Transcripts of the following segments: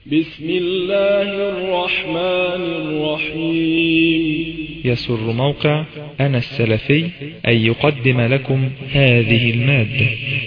بسم الله الرحمن الرحيم. يسر موقع أنا السلفي أن يقدم لكم هذه المادة.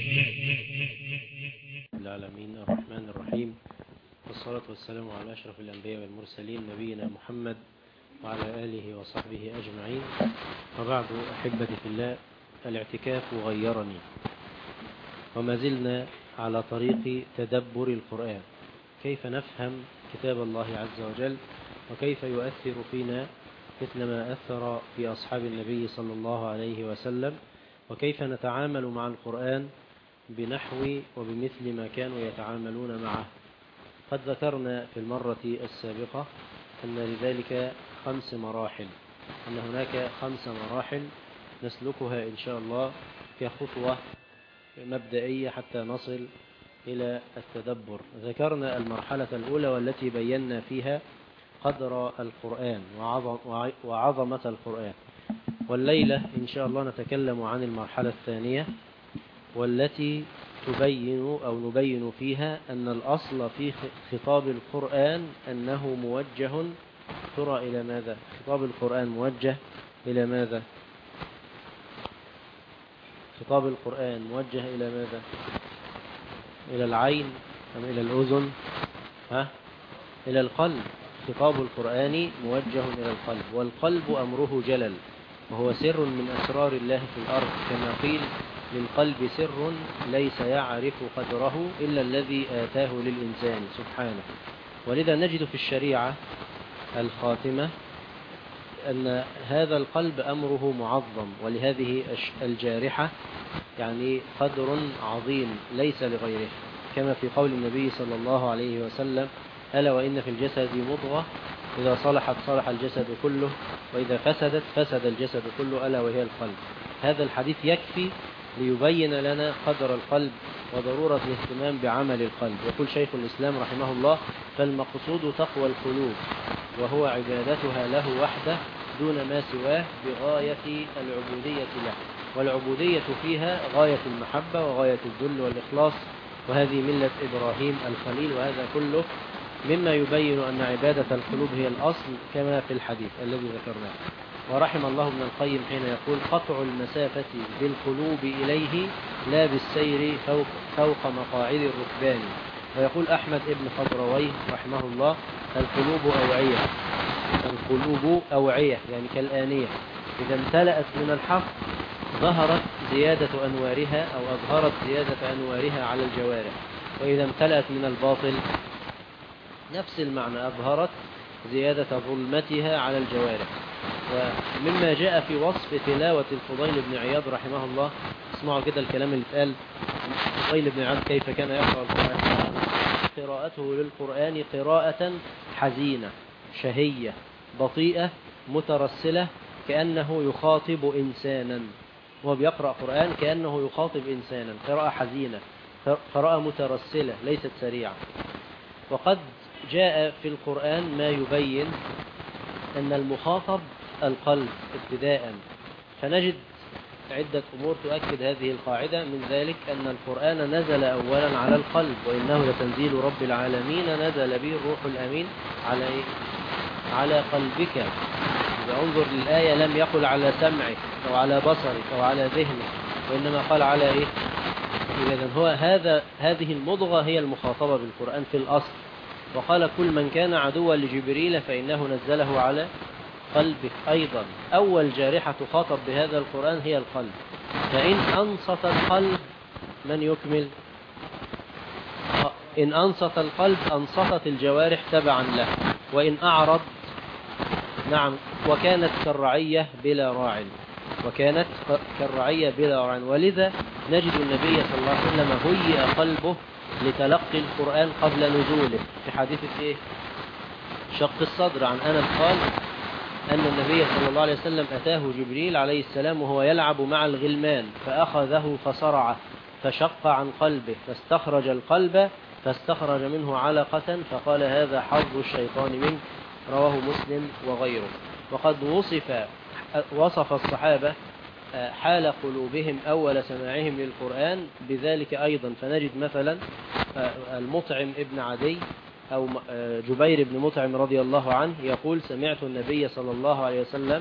العالمين الرحمن الرحيم، والصلاة والسلام على أشرف الأنبياء والمرسلين نبينا محمد وعلى آله وصحبه أجمعين. وبعد، أحبتي في الله، الاعتكاف غيرني، وما زلنا على طريق تدبر القرآن، كيف نفهم كتاب الله عز وجل، وكيف يؤثر فينا مثل ما أثر في أصحاب النبي صلى الله عليه وسلم، وكيف نتعامل مع القرآن بنحو وبمثل ما كانوا يتعاملون معه. قد ذكرنا في المرة السابقة أن لذلك 5 مراحل، أن هناك 5 مراحل نسلكها إن شاء الله كخطوة مبدئية حتى نصل إلى التدبر. ذكرنا المرحلة الأولى والتي بينا فيها قدر القرآن وعظمة القرآن، والليلة إن شاء الله نتكلم عن المرحلة الثانية، والتي نبين فيها أن الأصل في خطاب القرآن أنه موجه، ترى إلى ماذا؟ خطاب القرآن موجه إلى ماذا؟ خطاب القرآن موجه إلى ماذا؟ إلى العين أم إلى الأذن؟ إلى القلب. خطاب القرآن موجه إلى القلب، والقلب أمره جلل، وهو سر من أسرار الله في الأرض، كما قيل: للقلب سر ليس يعرف قدره إلا الذي آتاه للإنسان سبحانه. ولذا نجد في الشريعة الخاتمة أن هذا القلب أمره معظم، ولهذه الجارحة يعني قدر عظيم ليس لغيره، كما في قول النبي صلى الله عليه وسلم: ألا وإن في الجسد مضغة إذا صلحت صلح الجسد كله، وإذا فسدت فسد الجسد كله، ألا وهي القلب. هذا الحديث يكفي ليبين لنا قدر القلب وضرورة الاهتمام بعمل القلب. يقول شيخ الإسلام رحمه الله: فالمقصود تقوى القلوب، وهو عبادتها له وحده دون ما سواه بغاية العبودية له، والعبودية فيها غاية المحبة وغاية الذل والإخلاص، وهذه ملة إبراهيم الخليل. وهذا كله مما يبين أن عبادة القلوب هي الأصل، كما في الحديث الذي ذكرناه. ورحم الله ابن القيم حين يقول: قطع المسافة بالقلوب إليه لا بالسير فوق مقاعد الركبان. ويقول أحمد ابن خضرويه رحمه الله: القلوب أوعية يعني كالآنية، إذا امتلأت من الحق ظهرت زيادة أنوارها أو أظهرت زيادة أنوارها على الجوارح، وإذا امتلأت من الباطل نفس المعنى، أظهرت زيادة ظلمتها على الجوارح. ومما جاء في وصف تلاوة الفضيل بن عياض رحمه الله، اسمعوا كده الكلام اللي اتقال: الفضيل بن عياض كيف كان يقرأ القرآن؟ قراءته للقرآن قراءة حزينة شهية بطيئة مترسلة، كأنه يخاطب إنسانا، وهو بيقرأ قرآن كأنه يخاطب إنسانا، قراءة حزينة، قراءة مترسلة ليست سريعة. وقد جاء في القرآن ما يبين أن المخاطب القلب ابتداء، فنجد عدة أمور تؤكد هذه القاعدة. من ذلك أن القرآن نزل أولا على القلب: وإنه لتنزيل رب العالمين نزل به الروح الأمين على قلبك. إذا انظر للآية لم يقل على سمعك أو على بصرك أو على ذهنك، وإنما قال على إيه؟ إذن هو هذه المضغة هي المخاطبة بالقرآن في الأصل. وقال: كل من كان عدوا لجبريل فإنه نزله على قلبك. أيضا أول جارحة تخاطب بهذا القرآن هي القلب، فإن أنصت القلب، من يكمل؟ إن أنصت القلب أنصتت الجوارح تبعا له، وإن أعرض نعم. وكانت كالرعية بلا راع، ولذا نجد النبي صلى الله عليه وسلم هيئ قلبه لتلقي القرآن قبل نزوله. في حديث شق الصدر عن أنس قال أن النبي صلى الله عليه وسلم أتاه جبريل عليه السلام وهو يلعب مع الغلمان، فأخذه فصرعه فشق عن قلبه، فاستخرج القلب فاستخرج منه علقة، فقال: هذا حظ الشيطان منك. رواه مسلم وغيره. وقد وصف الصحابة حال قلوبهم أول سماعهم للقرآن بذلك أيضا، فنجد مثلا المطعم ابن عدي أو جبير بن مطعم رضي الله عنه يقول سمعت النبي صلى الله عليه وسلم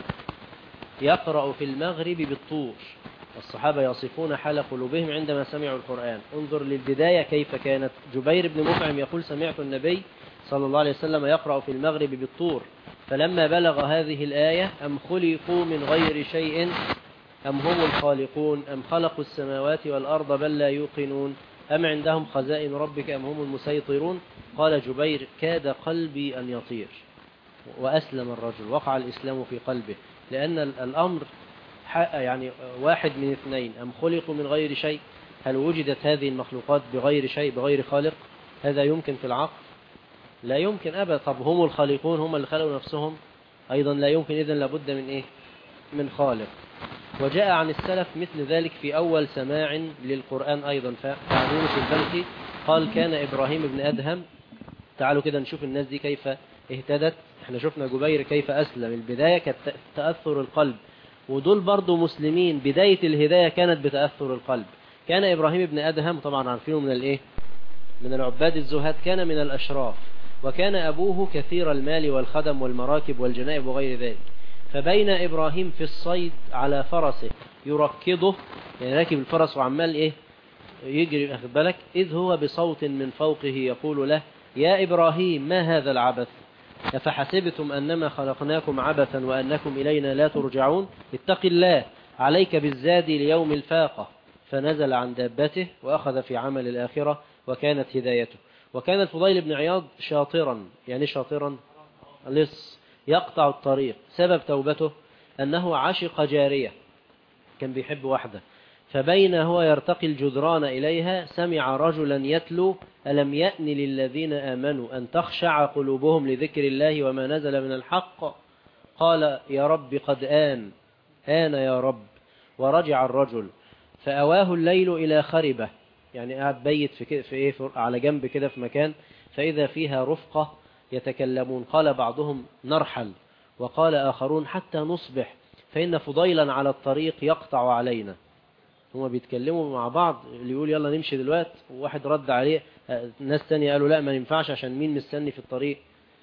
يقرأ في المغرب بالطور. الصحابة يصفون حال قلوبهم عندما سمعوا القرآن. انظر للبداية كيف كانت. جبير بن مطعم يقول سمعت النبي صلى الله عليه وسلم يقرأ في المغرب بالطور، فلما بلغ هذه الآية أم خلقوا من غير شيء أم هم الخالقون أم خلقوا السماوات والأرض بل لا يوقنون أم عندهم خزائن ربك أم هم المسيطرون، قال جبير كاد قلبي أن يطير. وأسلم الرجل، وقع الإسلام في قلبه، لأن الأمر يعني واحد من اثنين، أم خلقوا من غير شيء، هل وجدت هذه المخلوقات بغير شيء بغير خالق؟ هذا يمكن في العقل؟ لا يمكن أبدا. طب هم الخالقون، هم اللي خلقوا نفسهم؟ أيضا لا يمكن. إذن لابد من إيه؟ من خالق. وجاء عن السلف مثل ذلك في أول سماع للقرآن أيضا. فعن يونس البلخي قال كان إبراهيم بن أدهم. تعالوا كده نشوف الناس دي كيف اهتدت. احنا شفنا جبير كيف أسلم، البداية كانت تأثر القلب، ودول برضو مسلمين بداية الهداية كانت بتأثر القلب. كان إبراهيم بن أدهم طبعا عارفينه من الإيه؟ من العباد الزهاد، كان من الأشراف، وكان أبوه كثير المال والخدم والمراكب والجنائب وغير ذلك. فبين إبراهيم في الصيد على فرسه يركضه، يعني راكب الفرس وعمال إيه؟ يجري، أخذ بالك، إذ هو بصوت من فوقه يقول له يا إبراهيم ما هذا العبث أفحسبتم أنما خلقناكم عبثا وأنكم إلينا لا ترجعون اتق الله عليك بالزاد ليوم الفاقة. فنزل عن دابته وأخذ في عمل الآخرة وكانت هدايته. وكان الفضيل بن عياض شاطرا، يعني شاطرا لص يقطع الطريق. سبب توبته أنه عشق جارية، كان بيحب واحدة، فبين هو يرتقي الجدران إليها سمع رجلا يتلو ألم يأن للذين آمنوا أن تخشع قلوبهم لذكر الله وما نزل من الحق. قال يا رب قد آن يا رب. ورجع الرجل فأواه الليل إلى خربة، يعني قاعد بيت في إيه على جنب كده في مكان، فإذا فيها رفقة يتكلمون. قال بعضهم نرحل، وقال آخرون حتى نصبح فإن فضيلا على الطريق يقطع علينا. هما بيتكلموا مع بعض، اللي يقول يلا نمشي دلوقتي، وواحد رد عليه، ناس تانية قالوا لا ما ينفعش عشان مين مستني في الطريق.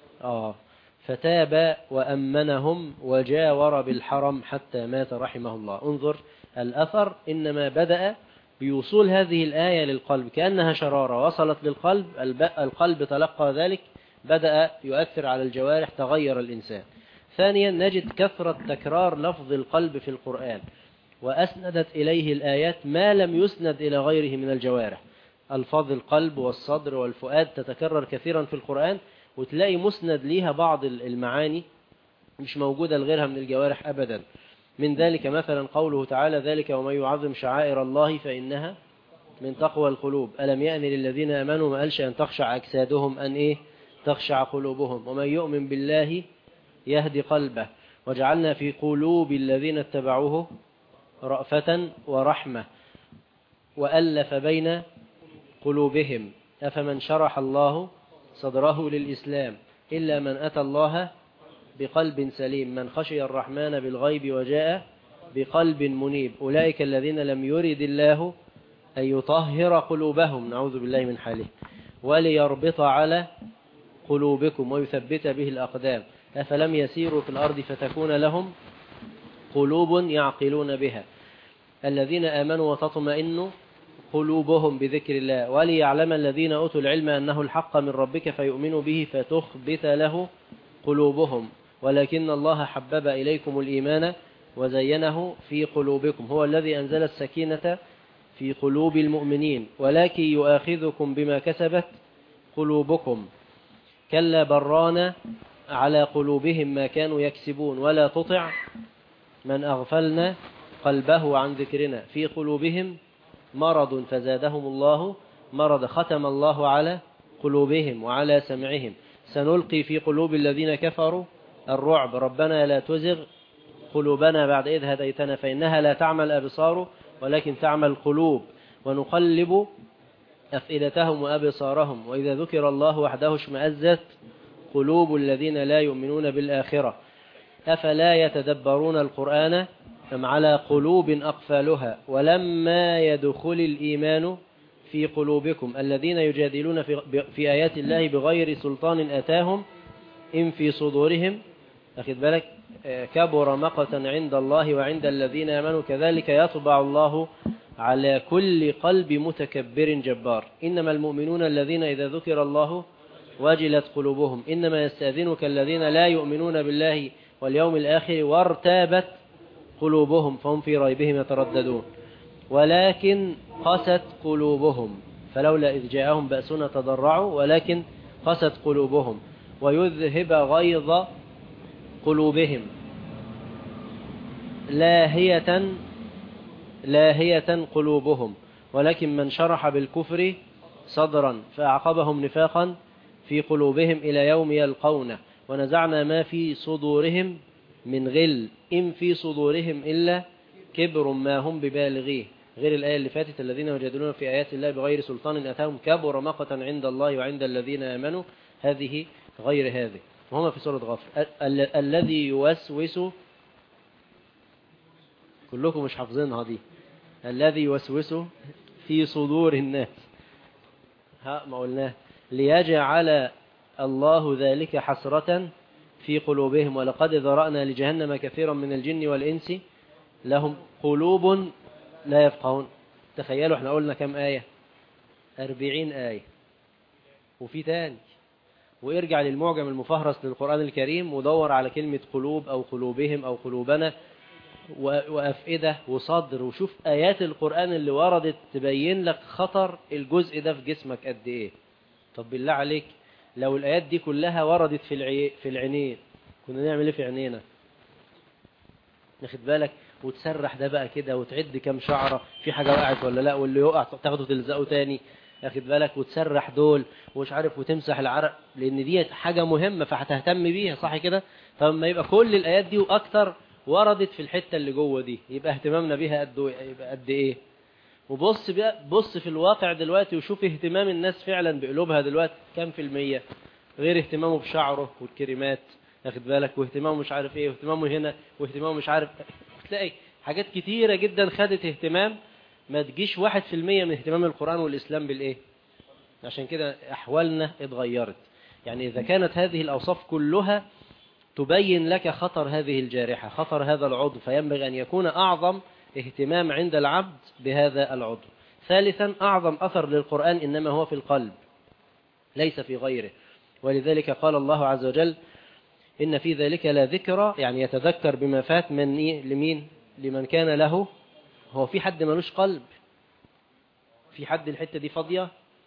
فتاب وأمنهم وجاور بالحرم حتى مات رحمه الله. انظر الأثر، إنما بدأ بوصول هذه الآية للقلب كأنها شرارة وصلت للقلب، القلب تلقى ذلك، بدأ يؤثر على الجوارح، تغير الإنسان. ثانيا نجد كثرة تكرار لفظ القلب في القرآن، وأسندت إليه الآيات ما لم يسند إلى غيره من الجوارح. ألفاظ القلب والصدر والفؤاد تتكرر كثيرا في القرآن، وتلاقي مسند ليها بعض المعاني مش موجودة لغيرها من الجوارح أبدا. من ذلك مثلا قوله تعالى ذلك ومن يعظم شعائر الله فإنها من تقوى القلوب. ألم يأن للذين آمنوا، ما قالش أن تخشع أجسادهم، أن إيه؟ تخشع قلوبهم. ومن يؤمن بالله يهدي قلبه وجعلنا في قلوب الذين اتبعوه رأفة ورحمة وألف بين قلوبهم أفمن شرح الله صدره للإسلام إلا من أتى الله بقلب سليم من خشي الرحمن بالغيب وجاء بقلب منيب أولئك الذين لم يرد الله أن يطهر قلوبهم، نعوذ بالله من حاله، وليربط على قلوبكم ويثبت به الأقدام أفلم يسيروا في الأرض فتكون لهم قلوب يعقلون بها الذين آمنوا وتطمئن قلوبهم بذكر الله وليعلم الذين أوتوا العلم أنه الحق من ربك فيؤمنوا به فتخبت له قلوبهم ولكن الله حبب إليكم الإيمان وزينه في قلوبكم هو الذي أنزل السكينة في قلوب المؤمنين ولكن يؤاخذكم بما كسبت قلوبكم كلا بران على قلوبهم ما كانوا يكسبون ولا تطع من أغفلنا قلبه عن ذكرنا في قلوبهم مرض فزادهم الله مرض ختم الله على قلوبهم وعلى سمعهم سنلقي في قلوب الذين كفروا الرعب ربنا لا تزغ قلوبنا بعد إذ هديتنا فإنها لا تعمل أبصار ولكن تعمل القلوب ونقلب أفئدتهم وأبصارهم وإذا ذكر الله وحده اشمأزت قلوب الذين لا يؤمنون بالآخرة أفلا يتدبرون القرآن أم على قلوب أقفالها ولما يدخل الإيمان في قلوبكم الذين يجادلون في آيات الله بغير سلطان آتاهم إن في صدورهم أخذ بالك كبر مقتا عند الله وعند الذين آمنوا كذلك يطبع الله على كل قلب متكبر جبار إنما المؤمنون الذين إذا ذكر الله وجلت قلوبهم إنما يستأذنك الذين لا يؤمنون بالله واليوم الآخر وارتابت قلوبهم فهم في ريبهم يترددون ولكن قست قلوبهم فلولا إذ جاءهم بأسنا تضرعوا ولكن قست قلوبهم ويذهب غيظ قلوبهم لاهية قلوبهم ولكن من شرح بالكفر صدرا فأعقبهم نفاقا في قلوبهم إلى يوم يلقونه ونزعنا ما في صدورهم من غل إن في صدورهم إلا كبر ما هم ببالغيه غير الآية اللي فاتت الذين يجادلون في آيات الله بغير سلطان أتاهم كبر مقتا عند الله وعند الذين آمنوا هذه غير هذه وهما في سورة غافر الذي يوسوس كلكم مش حافظينها دي الذي يوسوس في صدور الناس ما قلناه ليجعل الله ذلك حسرة في قلوبهم ولقد ذرأنا لجهنم كثيرا من الجن والإنس لهم قلوب لا يفقهون تخيلوا احنا قلنا كم آية 40 آية وفي تاني وارجع للمعجم المفهرس للقرآن الكريم ودور على كلمة قلوب أو قلوبهم أو قلوبنا وأفئدة وصدر وشوف آيات القرآن اللي وردت تبين لك خطر الجزء ده في جسمك قد إيه. طب بالله عليك لو الآيات دي كلها وردت في العينين كنا نعمل إيه في عينينا؟ ناخد بالك وتسرح ده بقى كده وتعد كم شعرة في حاجة وقعت ولا لا واللي يقع تاخده تلزقه تاني أخد بالك وتسرح دول ومش عارف وتمسح العرق لأن دي حاجة مهمة فهتهتم بيها صح كده. فلما يبقى كل الآيات دي وأكتر وردت في الحتة اللي جوه دي يبقى اهتمامنا بيها قد إيه. وبص بقى بص في الواقع دلوقتي وشوف اهتمام الناس فعلا بقلوبها دلوقتي كم في المية غير اهتمامه بشعره والكريمات أخد بالك واهتمامه مش عارف إيه واهتمامه هنا واهتمامه مش عارف تلاقي حاجات كتيرة جدا خدت اهتمام ما تجيش 1% من اهتمام القرآن والإسلام بالإيه. عشان كده أحوالنا اتغيرت. يعني إذا كانت هذه الأوصاف كلها تبين لك خطر هذه الجارحة خطر هذا العضو فينبغي أن يكون أعظم اهتمام عند العبد بهذا العضو. ثالثا أعظم أثر للقرآن إنما هو في القلب ليس في غيره. ولذلك قال الله عز وجل إن في ذلك لا ذكرى يعني يتذكر بما فات من لمين لمن كان له. هو في حد ملوش قلب؟ في حد الحتة دي فاضية؟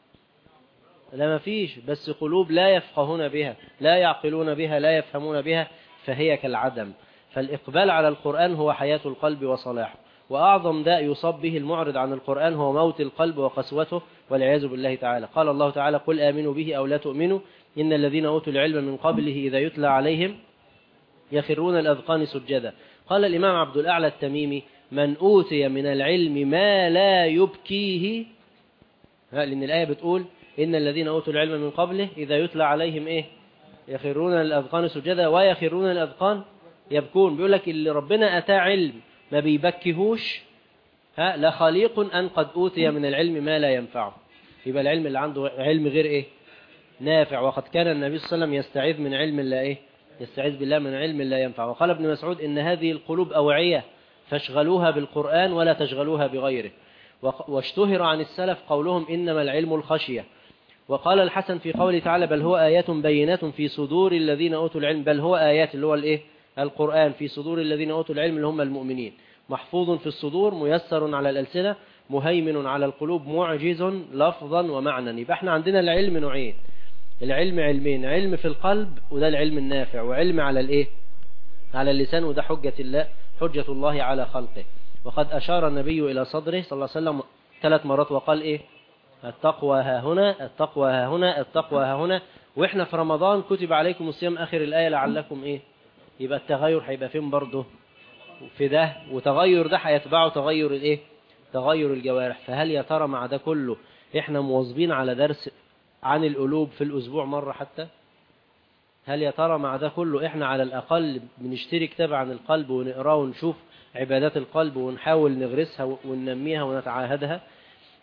لا ما فيش بس قلوب لا يفقهون بها لا يعقلون بها لا يفهمون بها فهي كالعدم. فالإقبال على القرآن هو حياة القلب وصلاحه. وأعظم داء يصاب به المعرض عن القرآن هو موت القلب وقسوته والعياذ بالله تعالى. قال الله تعالى قل آمنوا به أو لا تؤمنوا إن الذين أوتوا العلم من قبله إذا يتلى عليهم يخرون الأذقان سجدا. قال الإمام عبد الأعلى التميمي من أوتي من العلم ما لا يبكيه لأن الآية بتقول إن الذين أوتوا العلم من قبله إذا يتلى عليهم إيه يخرون الأذقان سجدا ويخرون الأذقان يبكون. بيقول لك اللي ربنا أتاه علم ما بيبكيهوش لخليق أن قد أوتي من العلم ما لا ينفعه. يبقى العلم اللي عنده علم غير إيه نافع. وقد كان النبي صلى الله عليه وسلم يستعيذ من علم لا إيه يستعيذ بالله من علم لا ينفع. وقال ابن مسعود إن هذه القلوب أوعية فاشغلوها بالقرآن ولا تشغلوها بغيره. واشتهر عن السلف قولهم إنما العلم الخشية. وقال الحسن في قوله تعالى بل هو آيات بينات في صدور الذين أوتوا العلم بل هو آيات اللي هو الإيه القرآن في صدور الذين أوتوا العلم اللي هم المؤمنين محفوظ في الصدور ميسر على الألسنة مهيمن على القلوب معجز لفظا ومعنى. يبقى احنا عندنا العلم نوعين العلم علمين علم في القلب وده العلم النافع وعلم على الإيه على اللسان وده حجة الله على خلقه. وقد أشار النبي إلى صدره صلى الله عليه وسلم 3 مرات وقال إيه التقوى ها هنا التقوى ها هنا التقوى ها هنا. وإحنا في رمضان كتب عليكم الصيام آخر الآية لعلكم إيه. يبقى التغير هيبقى فين برضه في ده وتغير ده هيتبعه تغير الإيه تغير الجوارح. فهل يا ترى مع ده كله إحنا مواظبين على درس عن القلوب في الأسبوع مرة حتى؟ هل يا ترى مع ده كله إحنا على الأقل بنشتري كتاب عن القلب ونقراه ونشوف عبادات القلب ونحاول نغرسها وننميها ونتعاهدها؟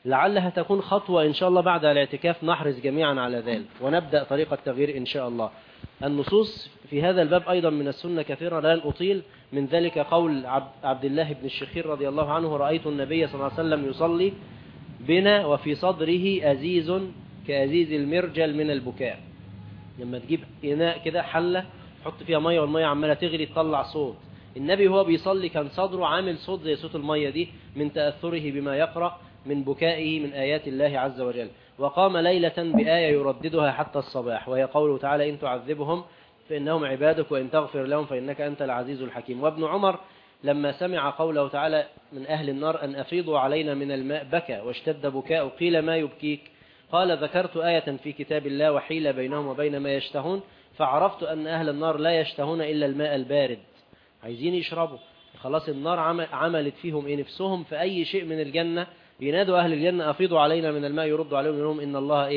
لعلها تكون خطوة إن شاء الله بعد الاعتكاف نحرص جميعا على ذلك ونبدأ طريق التغيير إن شاء الله. النصوص في هذا الباب أيضا من السنة كثيرة لن أطيل، من ذلك قول عبد الله بن الشخير رضي الله عنه: رأيت النبي صلى الله عليه وسلم يصلي بنا وفي صدره أزيز كأزيز المرجل من البكاء. لما تجيب إناء كده حلة تحط فيها مية والمية عمالة تغلي تطلع صوت، النبي هو بيصلي كان صدره عامل صوت زي صوت المية دي من تأثره بما يقرأ من بكائه من آيات الله عز وجل. وقام ليلة بآية يرددها حتى الصباح، وهي قوله تعالى: إن تعذبهم فإنهم عبادك وإن تغفر لهم فإنك أنت العزيز الحكيم. وابن عمر لما سمع قوله تعالى من أهل النار: أن أفيضوا علينا من الماء، بكى واشتد بكاء. قيل: ما يبكيك؟ قال: ذكرت آية في كتاب الله وحيل بينهم وبين ما يشتهون، فعرفت أن أهل النار لا يشتهون إلا الماء البارد، عايزين يشربوا. خلاص النار عملت فيهم نفسهم في أي شيء من الجنة، ينادوا أهل الجنة: أفيضوا علينا من الماء، يردوا عليهم يقولون إن الله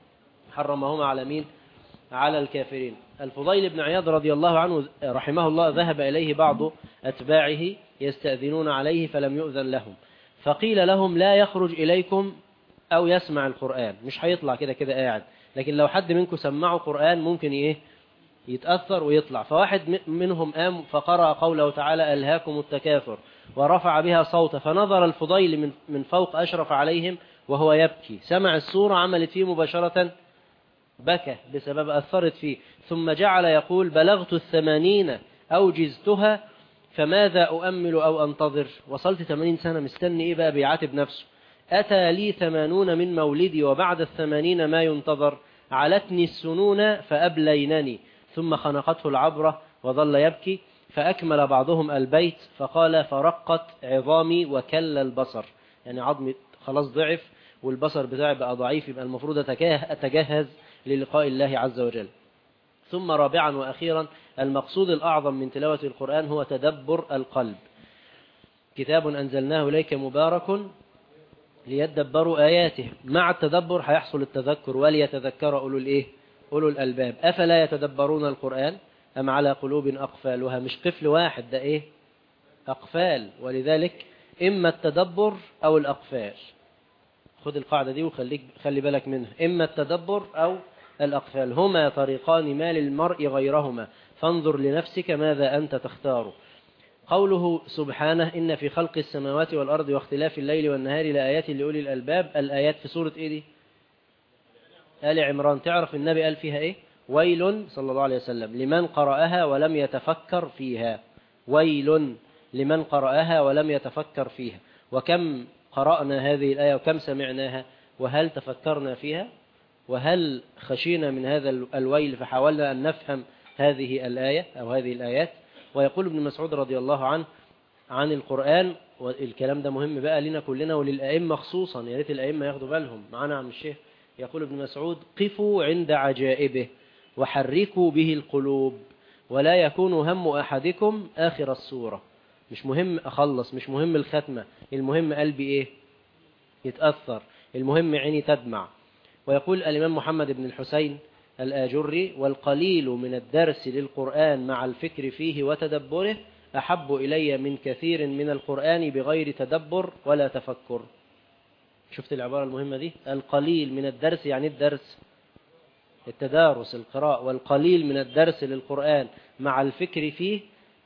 حرمهما على مين؟ على الكافرين. الفضيل بن عياض رضي الله عنه رحمه الله ذهب إليه بعض أتباعه يستأذنون عليه فلم يؤذن لهم، فقيل لهم: لا يخرج إليكم أو يسمع القرآن، مش هيطلع كده كده قاعد، لكن لو حد منكم سمعوا قرآن ممكن يتأثر ويطلع. فواحد منهم قام فقرأ قوله تعالى: ألهاكم التكاثر، ورفع بها صوته، فنظر الفضيل من فوق أشرف عليهم وهو يبكي، سمع السورة عملت فيه مباشرة، بكى بسبب أثرت فيه، ثم جعل يقول: بلغت 80 أوجزتها فماذا أؤمل أو أنتظر؟ وصلت 80 سنة مستني إيه بقى؟ بيعاتب نفسه. أتى لي 80 من مولدي وبعد 80 ما ينتظر، علتني السنون فأبلينني، ثم خنقته العبرة وظل يبكي. فأكمل بعضهم البيت فقال: فرقت عظامي وكل البصر، يعني عظمي خلاص ضعف والبصر بتاعي بقى ضعيف، يبقى المفروض أتجهز للقاء الله عز وجل. ثم رابعا وأخيرا المقصود الأعظم من تلاوة القرآن هو تدبر القلب. كتاب أنزلناه إليك مبارك ليدبروا آياته، مع التدبر هيحصل التذكر، وليتذكر أولو الألباب. أفلا يتدبرون القرآن أم على قلوب أقفالها؟ مش قفل واحد، ده أقفال، ولذلك إما التدبر أو الأقفال. خد القاعدة دي خلي بالك منها، إما التدبر أو الأقفال، هما طريقان ما للمرء غيرهما، فانظر لنفسك ماذا أنت تختار. قوله سبحانه: إن في خلق السماوات والأرض واختلاف الليل والنهار لآيات لأولي الألباب. الآيات في سورة دي؟ آل عمران. تعرف النبي قال فيها ويل صلى الله عليه وسلم لمن قرأها ولم يتفكر فيها، ويل لمن قرأها ولم يتفكر فيها. وكم قرأنا هذه الآية وكم سمعناها، وهل تفكرنا فيها؟ وهل خشينا من هذا الويل فحاولنا أن نفهم هذه الآية أو هذه الآيات؟ ويقول ابن مسعود رضي الله عنه عن القرآن، والكلام ده مهم بقى لنا كلنا وللأئمة خصوصا، يا ريت الأئمة ياخدوا بالهم معنا عن الشيخ. يقول ابن مسعود: قفوا عند عجائبه وحركوا به القلوب، ولا يكون هم أحدكم آخر السورة. مش مهم أخلص، مش مهم الختمة، المهم قلبي يتأثر، المهم عيني تدمع. ويقول الإمام محمد بن الحسين الآجري: والقليل من الدرس للقرآن مع الفكر فيه وتدبره أحب إلي من كثير من القرآن بغير تدبر ولا تفكر. شفت العبارة المهمة دي؟ القليل من الدرس يعني الدرس التدارس القراءة، والقليل من الدرس للقرآن مع الفكر فيه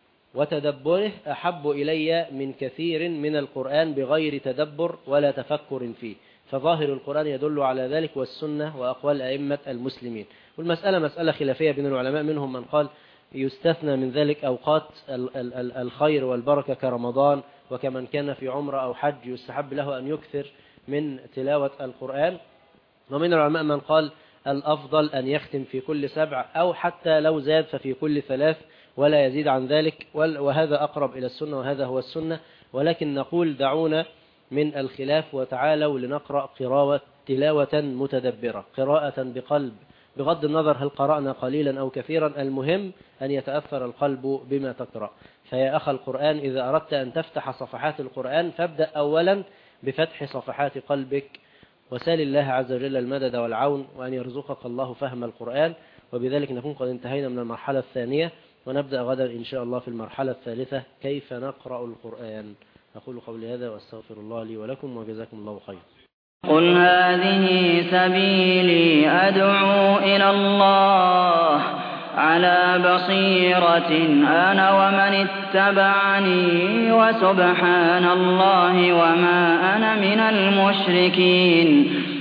وتدبره أحب إلي من كثير من القرآن بغير تدبر ولا تفكر فيه. فظاهر القرآن يدل على ذلك، والسنة وأقوال أئمة المسلمين. والمسألة مسألة خلافية بين العلماء، منهم من قال يستثنى من ذلك أوقات الخير والبركة كرمضان، وكمن كان في عمرة أو حج يستحب له أن يكثر من تلاوة القرآن. ومن العلماء من قال الأفضل أن يختم في كل 7، أو حتى لو زاد ففي كل 3 ولا يزيد عن ذلك، وهذا أقرب إلى السنة وهذا هو السنة. ولكن نقول دعونا من الخلاف وتعالوا لنقرأ تلاوة متدبرة، قراءة بقلب، بغض النظر هل قرأنا قليلا أو كثيرا، المهم أن يتأثر القلب بما تقرأ. فيا أخ القرآن، إذا أردت أن تفتح صفحات القرآن فابدأ أولا بفتح صفحات قلبك، وسال الله عز وجل المدد والعون، وأن يرزقك الله فهم القرآن. وبذلك نكون قد انتهينا من المرحلة الثانية، ونبدأ غدا إن شاء الله في المرحلة الثالثة، كيف نقرأ القرآن. أقول قولي هذا وأستغفر الله لي ولكم، وجزاكم الله خير. قل هذه سبيلي أدعو إلى الله على بصيرة أنا ومن اتبعني وسبحان الله وما أنا من المشركين